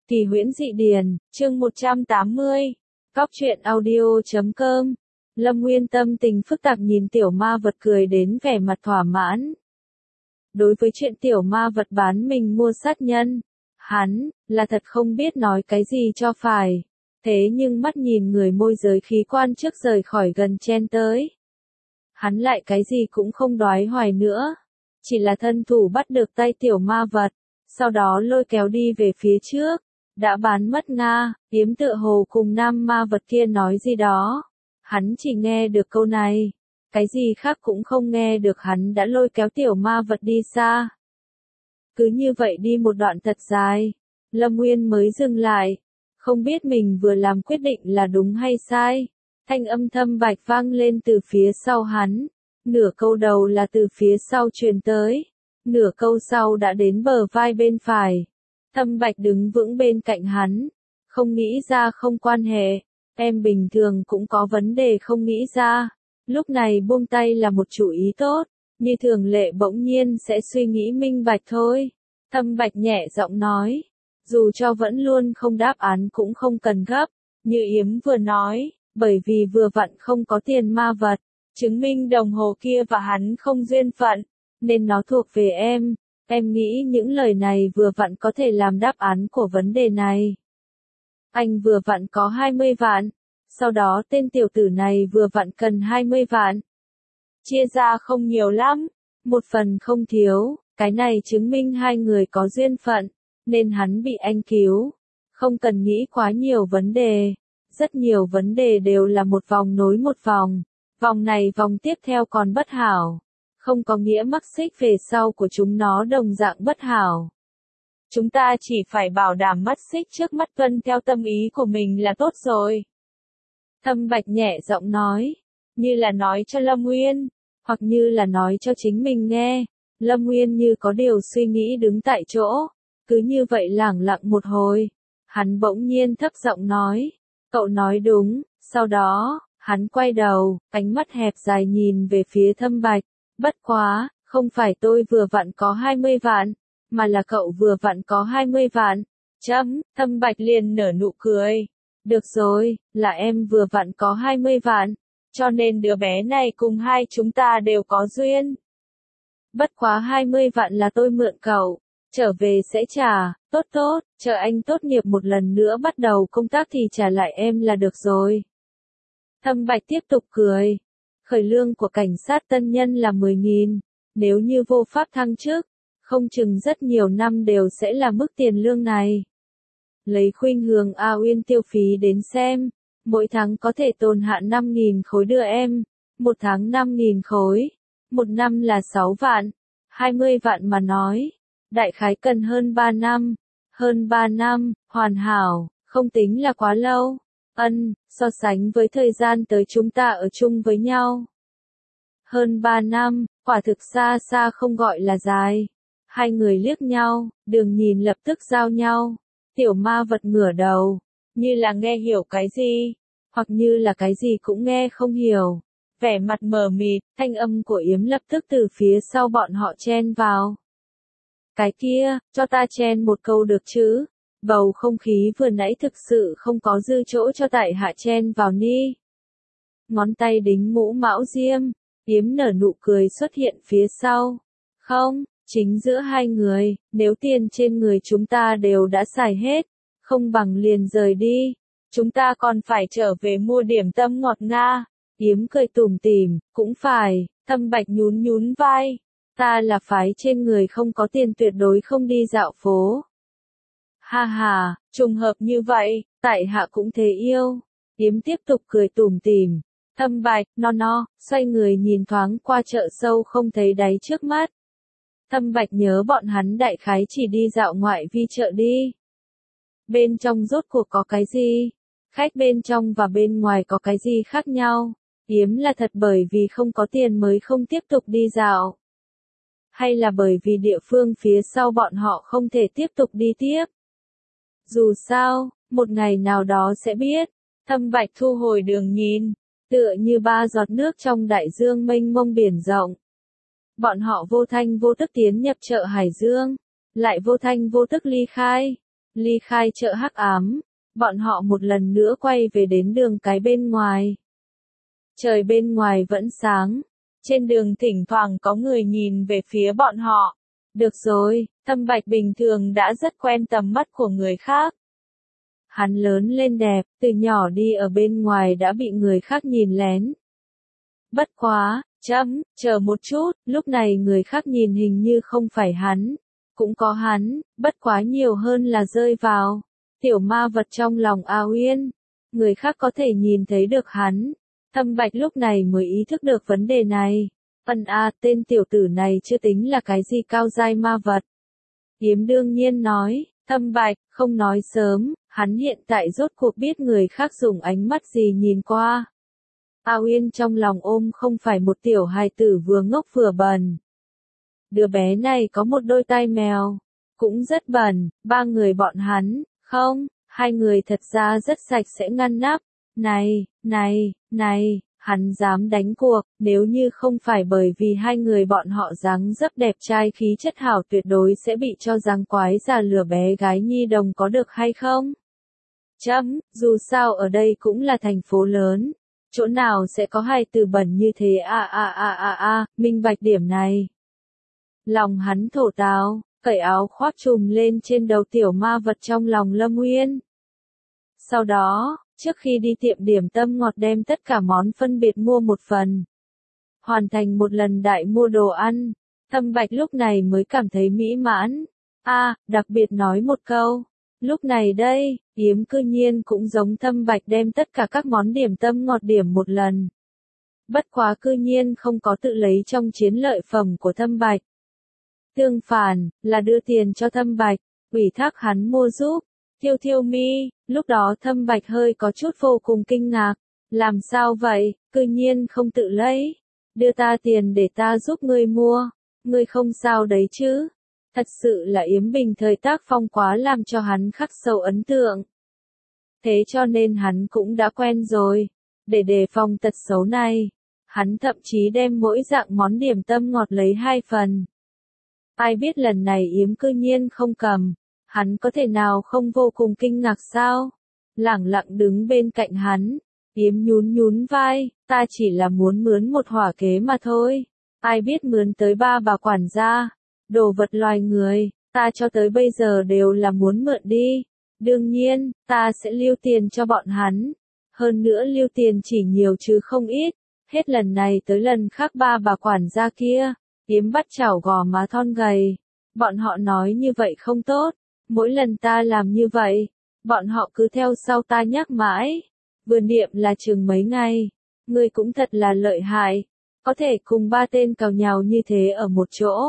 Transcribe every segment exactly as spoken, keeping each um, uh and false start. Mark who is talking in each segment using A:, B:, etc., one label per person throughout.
A: Kỳ huyễn dị điển, chương một trăm tám mươi. Cóc truyện audio chấm com. Lâm Nguyên tâm tình phức tạp nhìn tiểu ma vật cười đến vẻ mặt thỏa mãn. Đối với chuyện tiểu ma vật bán mình mua sát nhân, hắn là thật không biết nói cái gì cho phải. Thế nhưng mắt nhìn người môi giới khí quan trước rời khỏi gần chen tới, hắn lại cái gì cũng không đoái hoài nữa, chỉ là thân thủ bắt được tay tiểu ma vật, sau đó lôi kéo đi về phía trước. Đã bán mất Nga, Yếm tựa hồ cùng nam ma vật kia nói gì đó. Hắn chỉ nghe được câu này, cái gì khác cũng không nghe được, hắn đã lôi kéo tiểu ma vật đi xa. Cứ như vậy đi một đoạn thật dài, Lâm Nguyên mới dừng lại, không biết mình vừa làm quyết định là đúng hay sai. Thanh âm thâm bạch vang lên từ phía sau hắn, nửa câu đầu là từ phía sau truyền tới, nửa câu sau đã đến bờ vai bên phải. Thâm bạch đứng vững bên cạnh hắn, không nghĩ ra không quan hệ, em bình thường cũng có vấn đề không nghĩ ra, lúc này buông tay là một chủ ý tốt, như thường lệ bỗng nhiên sẽ suy nghĩ minh bạch thôi. Thâm bạch nhẹ giọng nói, dù cho vẫn luôn không đáp án cũng không cần gấp, như Yếm vừa nói, bởi vì vừa vặn không có tiền ma vật, chứng minh đồng hồ kia và hắn không duyên phận, nên nó thuộc về em. Em nghĩ những lời này vừa vặn có thể làm đáp án của vấn đề này. Anh vừa vặn có hai mươi vạn, sau đó tên tiểu tử này vừa vặn cần hai mươi vạn. Chia ra không nhiều lắm, một phần không thiếu, cái này chứng minh hai người có duyên phận, nên hắn bị anh cứu. Không cần nghĩ quá nhiều vấn đề, rất nhiều vấn đề đều là một vòng nối một vòng, vòng này vòng tiếp theo còn bất hảo. Không có nghĩa mắc xích về sau của chúng nó đồng dạng bất hảo. Chúng ta chỉ phải bảo đảm mắt xích trước mắt tuân theo tâm ý của mình là tốt rồi. Thâm bạch nhẹ giọng nói, như là nói cho Lâm Nguyên, hoặc như là nói cho chính mình nghe. Lâm Nguyên như có điều suy nghĩ đứng tại chỗ, cứ như vậy lẳng lặng một hồi. Hắn bỗng nhiên thấp giọng nói, cậu nói đúng, sau đó, hắn quay đầu, ánh mắt hẹp dài nhìn về phía thâm bạch. Bất quá, không phải tôi vừa vặn có hai mươi vạn, mà là cậu vừa vặn có hai mươi vạn. Chấm, thâm bạch liền nở nụ cười. Được rồi, là em vừa vặn có hai mươi vạn, cho nên đứa bé này cùng hai chúng ta đều có duyên. Bất quá hai mươi vạn là tôi mượn cậu, trở về sẽ trả, tốt tốt, chờ anh tốt nghiệp một lần nữa bắt đầu công tác thì trả lại em là được rồi. Thâm bạch tiếp tục cười. Khởi lương của cảnh sát tân nhân là mười nghìn, nếu như vô pháp thăng chức, không chừng rất nhiều năm đều sẽ là mức tiền lương này. Lấy khuynh hướng A Uyên tiêu phí đến xem, mỗi tháng có thể tồn hạn năm nghìn khối đưa em, một tháng năm nghìn khối, một năm là sáu vạn, hai mươi vạn mà nói, đại khái cần hơn ba năm, hơn ba năm, hoàn hảo, không tính là quá lâu. Ân, so sánh với thời gian tới chúng ta ở chung với nhau. Hơn ba năm, quả thực xa xa không gọi là dài. Hai người liếc nhau, đường nhìn lập tức giao nhau. Tiểu ma vật ngửa đầu, như là nghe hiểu cái gì, hoặc như là cái gì cũng nghe không hiểu. Vẻ mặt mờ mịt, thanh âm của Yếm lập tức từ phía sau bọn họ chen vào. Cái kia, cho ta chen một câu được chứ? Bầu không khí vừa nãy thực sự không có dư chỗ cho tại hạ chen vào ni. Ngón tay đính mũ mão diêm, Yếm nở nụ cười xuất hiện phía sau. Không, chính giữa hai người, nếu tiền trên người chúng ta đều đã xài hết, không bằng liền rời đi. Chúng ta còn phải trở về mua điểm tâm ngọt nga. Yếm cười tủm tỉm, cũng phải, Thâm bạch nhún nhún vai. Ta là phái trên người không có tiền tuyệt đối không đi dạo phố. Ha ha, trùng hợp như vậy, tại hạ cũng thế yêu. Yếm tiếp tục cười tủm tỉm. Thâm bạch, no no, xoay người nhìn thoáng qua chợ sâu không thấy đáy trước mắt. Thâm bạch nhớ bọn hắn đại khái chỉ đi dạo ngoại vi chợ đi. Bên trong rốt cuộc có cái gì? Khách bên trong và bên ngoài có cái gì khác nhau? Yếm là thật bởi vì không có tiền mới không tiếp tục đi dạo. Hay là bởi vì địa phương phía sau bọn họ không thể tiếp tục đi tiếp? Dù sao, một ngày nào đó sẽ biết. Thâm bạch thu hồi đường nhìn, tựa như ba giọt nước trong đại dương mênh mông biển rộng. Bọn họ vô thanh vô tức tiến nhập chợ Hải Dương, lại vô thanh vô tức ly khai. Ly khai chợ hắc ám, bọn họ một lần nữa quay về đến đường cái bên ngoài. Trời bên ngoài vẫn sáng, trên đường thỉnh thoảng có người nhìn về phía bọn họ. Được rồi, Thâm Bạch bình thường đã rất quen tầm mắt của người khác. Hắn lớn lên đẹp, từ nhỏ đi ở bên ngoài đã bị người khác nhìn lén. Bất quá, chấm, chờ một chút, lúc này người khác nhìn hình như không phải hắn. Cũng có hắn, bất quá nhiều hơn là rơi vào tiểu ma vật trong lòng A Uyên. Người khác có thể nhìn thấy được hắn. Thâm Bạch lúc này mới ý thức được vấn đề này. Ân a, tên tiểu tử này chưa tính là cái gì cao giai ma vật. Yếm đương nhiên nói, Thâm Bạch, không nói sớm, hắn hiện tại rốt cuộc biết người khác dùng ánh mắt gì nhìn qua. A Uyên trong lòng ôm không phải một tiểu hài tử vừa ngốc vừa bần. Đứa bé này có một đôi tai mèo, cũng rất bẩn, ba người bọn hắn, không, hai người thật ra rất sạch sẽ ngăn nắp. Này, này, này, hắn dám đánh cuộc, nếu như không phải bởi vì hai người bọn họ dáng dấp đẹp trai khí chất hảo tuyệt đối sẽ bị cho dáng quái già lừa bé gái nhi đồng có được hay không? Chấm, dù sao ở đây cũng là thành phố lớn, chỗ nào sẽ có hai từ bẩn như thế a a a a a, minh bạch điểm này. Lòng hắn thổ táo, cởi áo khoác trùm lên trên đầu tiểu ma vật trong lòng Lâm Uyên. Sau đó, trước khi đi tiệm điểm tâm ngọt đem tất cả món phân biệt mua một phần. Hoàn thành một lần đại mua đồ ăn, Thâm Bạch lúc này mới cảm thấy mỹ mãn. A, à, đặc biệt nói một câu. Lúc này đây, Yếm cư nhiên cũng giống Thâm Bạch đem tất cả các món điểm tâm ngọt điểm một lần. Bất quá cư nhiên không có tự lấy trong chiến lợi phẩm của Thâm Bạch. Tương phản, là đưa tiền cho Thâm Bạch, ủy thác hắn mua giúp. Thiêu Thiêu Mi, lúc đó Thâm Bạch hơi có chút vô cùng kinh ngạc. Làm sao vậy, cư nhiên không tự lấy. Đưa ta tiền để ta giúp ngươi mua. Ngươi không sao đấy chứ. Thật sự là Yếm Bình thời tác phong quá làm cho hắn khắc sâu ấn tượng. Thế cho nên hắn cũng đã quen rồi. Để đề phòng tật xấu này, hắn thậm chí đem mỗi dạng món điểm tâm ngọt lấy hai phần. Ai biết lần này Yếm cư nhiên không cầm. Hắn có thể nào không vô cùng kinh ngạc sao? Lẳng lặng đứng bên cạnh hắn, Yếm nhún nhún vai, ta chỉ là muốn mướn một hỏa kế mà thôi. Ai biết mướn tới ba bà quản gia, đồ vật loài người, ta cho tới bây giờ đều là muốn mượn đi. Đương nhiên, ta sẽ lưu tiền cho bọn hắn. Hơn nữa lưu tiền chỉ nhiều chứ không ít. Hết lần này tới lần khác ba bà quản gia kia, Yếm bắt chảo gò má thon gầy. Bọn họ nói như vậy không tốt. Mỗi lần ta làm như vậy, bọn họ cứ theo sau ta nhắc mãi. Vừa niệm là chừng mấy ngày. Ngươi cũng thật là lợi hại. Có thể cùng ba tên cào nhào như thế ở một chỗ.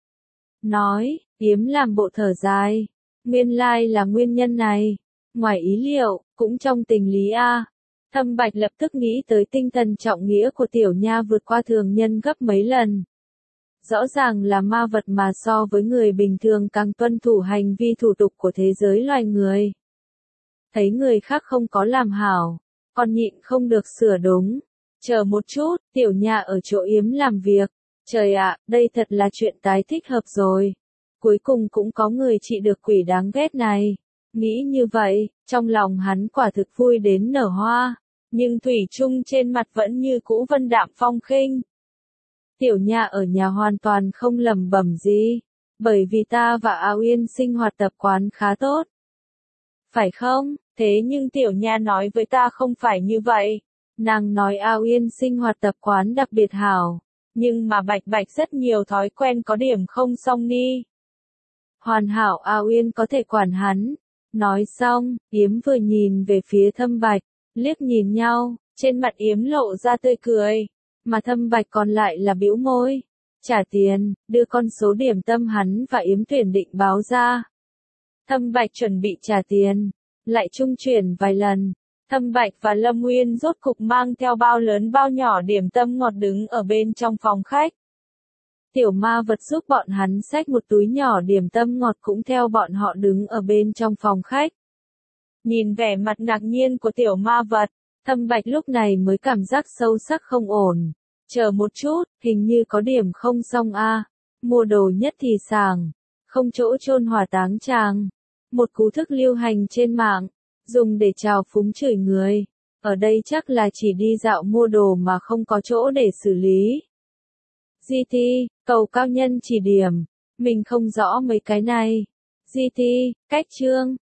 A: Nói, Yếm làm bộ thở dài. Nguyên lai là nguyên nhân này. Ngoài ý liệu, cũng trong tình lý A. Thâm Bạch lập tức nghĩ tới tinh thần trọng nghĩa của tiểu nha vượt qua thường nhân gấp mấy lần. Rõ ràng là ma vật mà so với người bình thường càng tuân thủ hành vi thủ tục của thế giới loài người. Thấy người khác không có làm hảo, còn nhịn không được sửa đúng. Chờ một chút, tiểu nha ở chỗ Yếm làm việc. Trời ạ, đây thật là chuyện tái thích hợp rồi. Cuối cùng cũng có người trị được quỷ đáng ghét này. Nghĩ như vậy, trong lòng hắn quả thực vui đến nở hoa. Nhưng thủy chung trên mặt vẫn như cũ vân đạm phong khinh. Tiểu nha ở nhà hoàn toàn không lầm bẩm gì, bởi vì ta và A Uyên sinh hoạt tập quán khá tốt. Phải không? Thế nhưng tiểu nha nói với ta không phải như vậy. Nàng nói A Uyên sinh hoạt tập quán đặc biệt hảo, nhưng mà Bạch Bạch rất nhiều thói quen có điểm không song ni. Hoàn hảo A Uyên có thể quản hắn. Nói xong, Yếm vừa nhìn về phía Thâm Bạch, liếc nhìn nhau, trên mặt Yếm lộ ra tươi cười. Mà Thâm Bạch còn lại là bĩu môi. Trả tiền, đưa con số điểm tâm hắn và Yếm tuyển định báo ra. Thâm Bạch chuẩn bị trả tiền, lại trung chuyển vài lần. Thâm Bạch và Lâm Uyên rốt cục mang theo bao lớn bao nhỏ điểm tâm ngọt đứng ở bên trong phòng khách. Tiểu ma vật giúp bọn hắn xách một túi nhỏ điểm tâm ngọt cũng theo bọn họ đứng ở bên trong phòng khách. Nhìn vẻ mặt ngạc nhiên của tiểu ma vật, Thâm Bạch lúc này mới cảm giác sâu sắc không ổn. Chờ một chút, hình như có điểm không xong a. Mua đồ nhất thì sàng, không chỗ chôn hỏa táng chàng. Một cú thức lưu hành trên mạng, dùng để trào phúng chửi người. Ở đây chắc là chỉ đi dạo mua đồ mà không có chỗ để xử lý. giê tê, cầu cao nhân chỉ điểm. Mình không rõ mấy cái này. giê tê, cách chương.